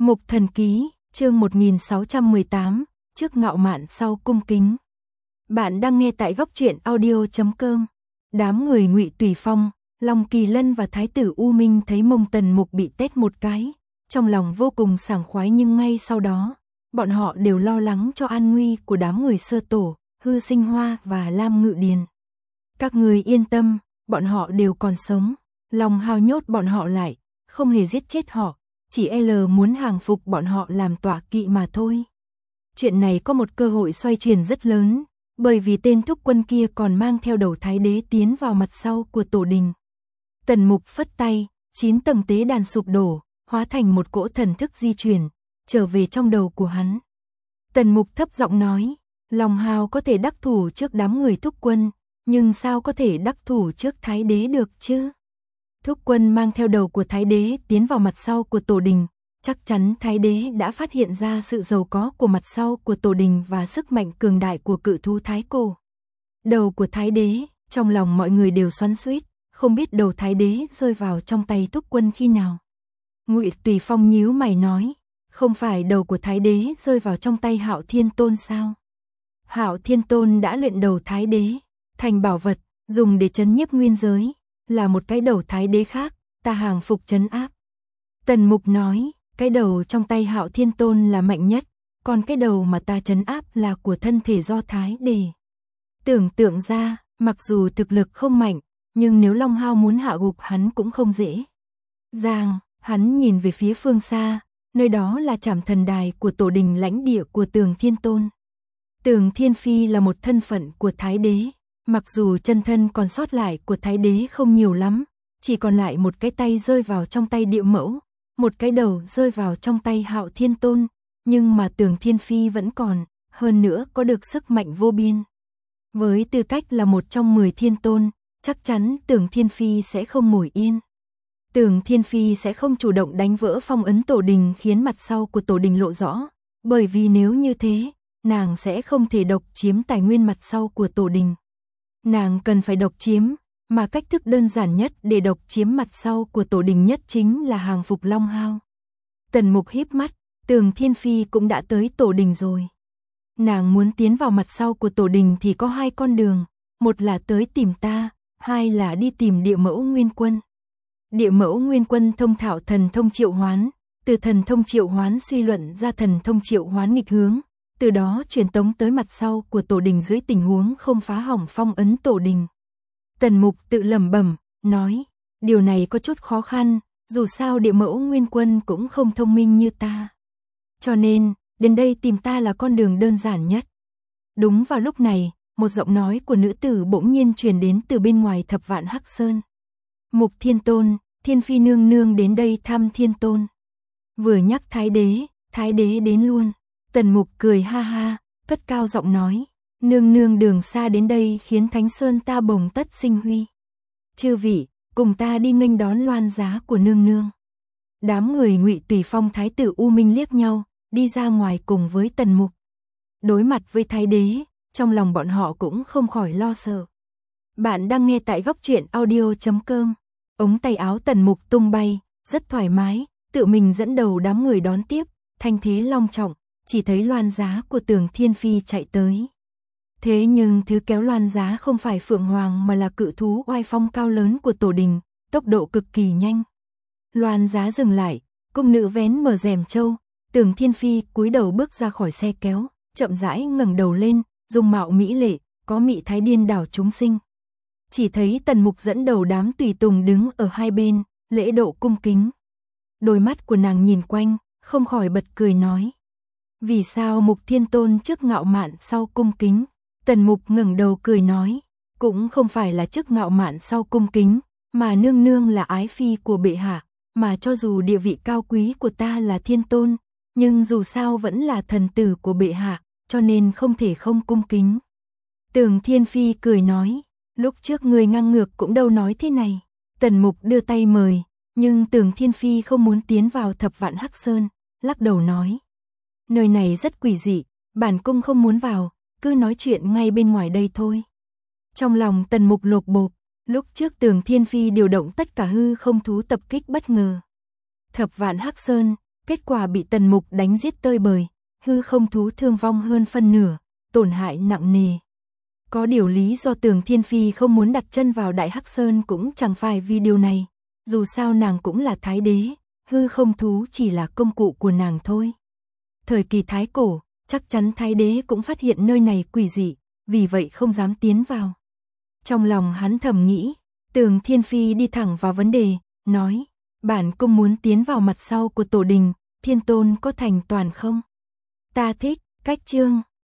Mục Thần Ký, chương 1618, trước ngạo mạn sau cung kính. Bạn đang nghe tại góc truyện audio.com. Đám người Ngụy Tùy Phong, Long Kỳ Lân và Thái tử U Minh thấy mông Tần Mục bị tét một cái, trong lòng vô cùng sảng khoái, nhưng ngay sau đó, bọn họ đều lo lắng cho an nguy của đám người Sơ Tổ, Hư Sinh Hoa và Lam Ngự Điền. Các người yên tâm, bọn họ đều còn sống. Long Hào nhốt bọn họ lại, không hề giết chết họ, chỉ muốn hàng phục bọn họ làm tọa kỵ mà thôi. Chuyện này có một cơ hội xoay chuyển rất lớn, bởi vì tên thúc quân kia còn mang theo đầu Thái Đế tiến vào mặt sau của tổ đình. Tần Mục phất tay, 9 tầng tế đàn sụp đổ, hóa thành một cỗ thần thức di chuyển, trở về trong đầu của hắn. Tần Mục thấp giọng nói, Long Hào có thể đắc thủ trước đám người thúc quân, nhưng sao có thể đắc thủ trước Thái Đế được chứ? Thúc quân mang theo đầu của Thái Đế tiến vào mặt sau của tổ đình, chắc chắn Thái Đế đã phát hiện ra sự giàu có của mặt sau của tổ đình và sức mạnh cường đại của cự thú Thái Cổ. Đầu của Thái Đế, trong lòng mọi người đều xoắn xuýt, không biết đầu Thái Đế rơi vào trong tay thúc quân khi nào. Ngụy Tùy Phong nhíu mày nói, không phải đầu của Thái Đế rơi vào trong tay Hạo Thiên Tôn sao? Hạo Thiên Tôn đã luyện đầu Thái Đế thành bảo vật, dùng để trấn nhiếp nguyên giới, là một cái đầu Thái Đế khác, ta hàng phục trấn áp. Tần Mục nói, cái đầu trong tay Hạo Thiên Tôn là mạnh nhất, còn cái đầu mà ta trấn áp là của thân thể do Thái Đế. Tưởng tượng ra, mặc dù thực lực không mạnh, nhưng nếu Long Hao muốn hạ gục hắn cũng không dễ. Hắn nhìn về phía phương xa, nơi đó là Trảm Thần Đài của tổ đình lãnh địa của Tường Thiên Tôn. Tường Thiên Phi là một thân phận của Thái Đế, mặc dù chân thân còn sót lại của Thái Đế không nhiều lắm, chỉ còn lại một cái tay rơi vào trong tay Địa Mẫu, một cái đầu rơi vào trong tay Hạo Thiên Tôn, nhưng mà Tường Thiên Phi vẫn còn, hơn nữa có được sức mạnh vô biên. Với tư cách là một trong 10 thiên tôn, chắc chắn Tường Thiên Phi sẽ không ngồi yên. Tường Thiên Phi sẽ không chủ động đánh vỡ phong ấn tổ đình khiến mặt sau của tổ đình lộ rõ, bởi vì nếu như thế, nàng sẽ không thể độc chiếm tài nguyên mặt sau của tổ đình. Nàng cần phải độc chiếm, mà cách thức đơn giản nhất để độc chiếm mặt sau của tổ đình nhất chính là hàng phục Long Hao. Tần Mục híp mắt, Tường Thiên Phi cũng đã tới tổ đình rồi. Nàng muốn tiến vào mặt sau của tổ đình thì có 2 con đường, một là tới tìm ta, 2 là đi tìm Địa Mẫu Nguyên Quân. Địa Mẫu Nguyên Quân thông thạo thần thông triệu hoán, từ thần thông triệu hoán suy luận ra thần thông triệu hoán nghịch hướng, từ đó truyền tống tới mặt sau của tổ đình dưới tình huống không phá hỏng phong ấn tổ đình. Tần Mục tự lẩm bẩm, nói, điều này có chút khó khăn, dù sao Địa Mẫu Nguyên Quân cũng không thông minh như ta. Cho nên, đến đây tìm ta là con đường đơn giản nhất. Đúng vào lúc này, một giọng nói của nữ tử bỗng nhiên truyền đến từ bên ngoài Thập Vạn Hắc Sơn. Mục Thiên Tôn, Thiên Phi nương nương đến đây thăm Thiên Tôn. Vừa nhắc Thái Đế đến luôn. Tần Mục cười ha ha, cất cao giọng nói, nương nương đường xa đến đây khiến Thánh Sơn ta bồng tất sinh huy. Chư vị, cùng ta đi nghênh đón loan giá của nương nương. Đám người Ngụy Tùy Phong Thái tử U Minh liếc nhau, đi ra ngoài cùng với Tần Mục. Đối mặt với Thái Đế, trong lòng bọn họ cũng không khỏi lo sợ. Bạn đang nghe tại góc truyện audio.com. Ống tay áo Tần Mục tung bay, rất thoải mái, tự mình dẫn đầu đám người đón tiếp, thanh thế long trọng, chỉ thấy loan giá của Tường Thiên Phi chạy tới. Thế nhưng thứ kéo loan giá không phải Phượng Hoàng mà là cự thú oai phong cao lớn của tổ đình, tốc độ cực kỳ nhanh. Loan giá dừng lại, cung nữ vén mở rèm châu, Tường Thiên Phi cúi đầu bước ra khỏi xe kéo, chậm rãi ngẩng đầu lên, dung mạo mỹ lệ, có mị thái điên đảo chúng sinh. Chỉ thấy Tần Mục dẫn đầu đám tùy tùng đứng ở hai bên, lễ độ cung kính. Đôi mắt của nàng nhìn quanh, không khỏi bật cười nói, vì sao Mục Thiên Tôn trước ngạo mạn sau cung kính? Tần Mục ngẩng đầu cười nói, cũng không phải là trước ngạo mạn sau cung kính, mà nương nương là ái phi của bệ hạ, mà cho dù địa vị cao quý của ta là Thiên Tôn, nhưng dù sao vẫn là thần tử của bệ hạ, cho nên không thể không cung kính. Tường Thiên Phi cười nói, lúc trước người ngang ngược cũng đâu nói thế này. Tần Mục đưa tay mời, nhưng Tường Thiên Phi không muốn tiến vào Thập Vạn Hắc Sơn, lắc đầu nói, nơi này rất quỷ dị, bản cung không muốn vào, cứ nói chuyện ngay bên ngoài đây thôi. Trong lòng Tần Mục lột bột, lúc trước Tường Thiên Phi điều động tất cả hư không thú tập kích bất ngờ. Thập Vạn Hắc Sơn, Kết quả bị Tần Mục đánh giết tơi bời, hư không thú thương vong hơn phân nửa, tổn hại nặng nề. Có điều lý do Tường Thiên Phi không muốn đặt chân vào Đại Hắc Sơn cũng chẳng phải vì điều này, dù sao nàng cũng là thái đế, hư không thú chỉ là công cụ của nàng thôi. Thời kỳ thái cổ, chắc chắn thái đế cũng phát hiện nơi này quỷ dị, vì vậy không dám tiến vào. Trong lòng hắn thầm nghĩ, Tường Thiên Phi đi thẳng vào vấn đề, nói, bản cung muốn tiến vào mặt sau của tổ đình, Thiên Tôn có thành toàn không? Ta thích, cách chương.